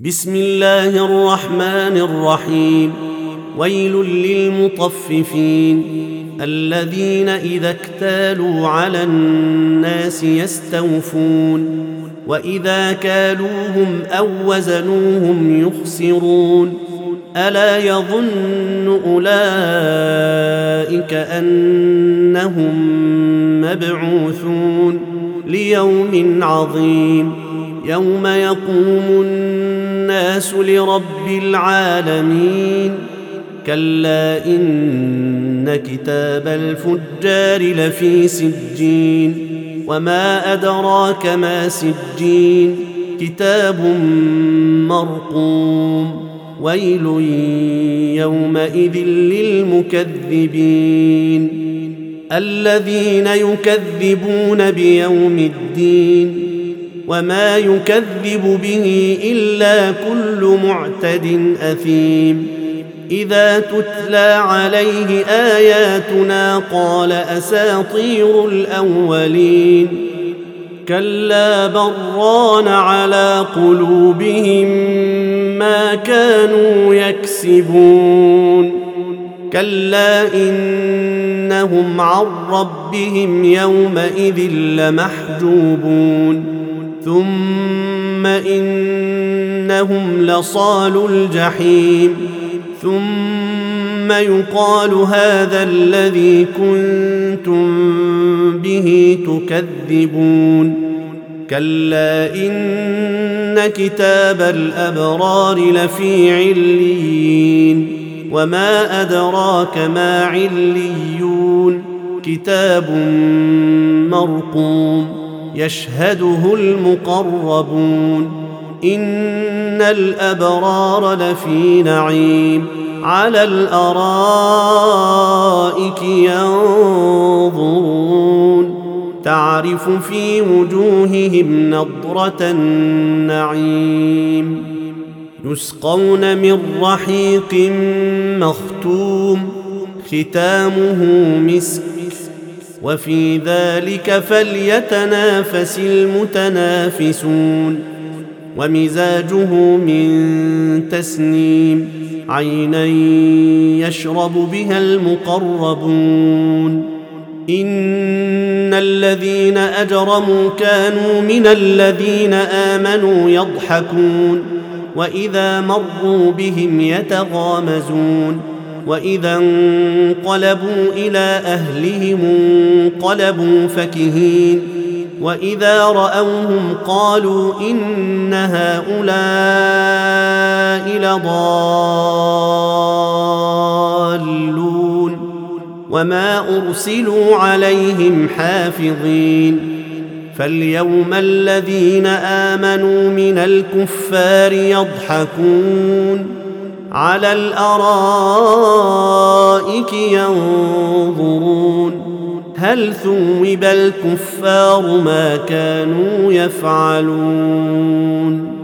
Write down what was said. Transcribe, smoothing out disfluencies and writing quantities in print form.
بسم الله الرحمن الرحيم. ويل للمطففين الذين إذا اكتالوا على الناس يستوفون وإذا كالوهم أو وزنوهم يخسرون ألا يظن أولئك أنهم مبعوثون ليوم عظيم يوم يقوم الناس لرب العالمين كلا إن كتاب الفجار لفي سجين وما أدراك ما سجين كتاب مرقوم ويل يومئذ للمكذبين الذين يكذبون بيوم الدين وما يكذب به إلا كل معتد أثيم إذا تتلى عليه آياتنا قال أساطير الأولين كلا بران على قلوبهم ما كانوا يكسبون كلا إنهم عن ربهم يومئذ لمحجوبون ثم إنهم لصالو الجحيم ثم يقال هذا الذي كنتم به تكذبون كلا إن كتاب الأبرار لفي عليين وما أدراك ما عليون كتاب مرقوم يشهده المقربون إن الأبرار لفي نعيم على الأرائك ينظرون تعرف في وجوههم نضرة النعيم يسقون من رحيق مختوم ختامه مسك وفي ذلك فليتنافس المتنافسون ومزاجه من تسنيم عينا يشرب بها المقربون إن الذين أجرموا كانوا من الذين آمنوا يضحكون وإذا مروا بهم يتغامزون وإذا انقلبوا إلى أهلهم انقلبوا فكهين وإذا رأوهم قالوا إن هؤلاء لضالون وما أرسلوا عليهم حافظين فاليوم الذين آمنوا من الكفار يضحكون على الأرائك ينظرون هل ثوب الكفار ما كانوا يفعلون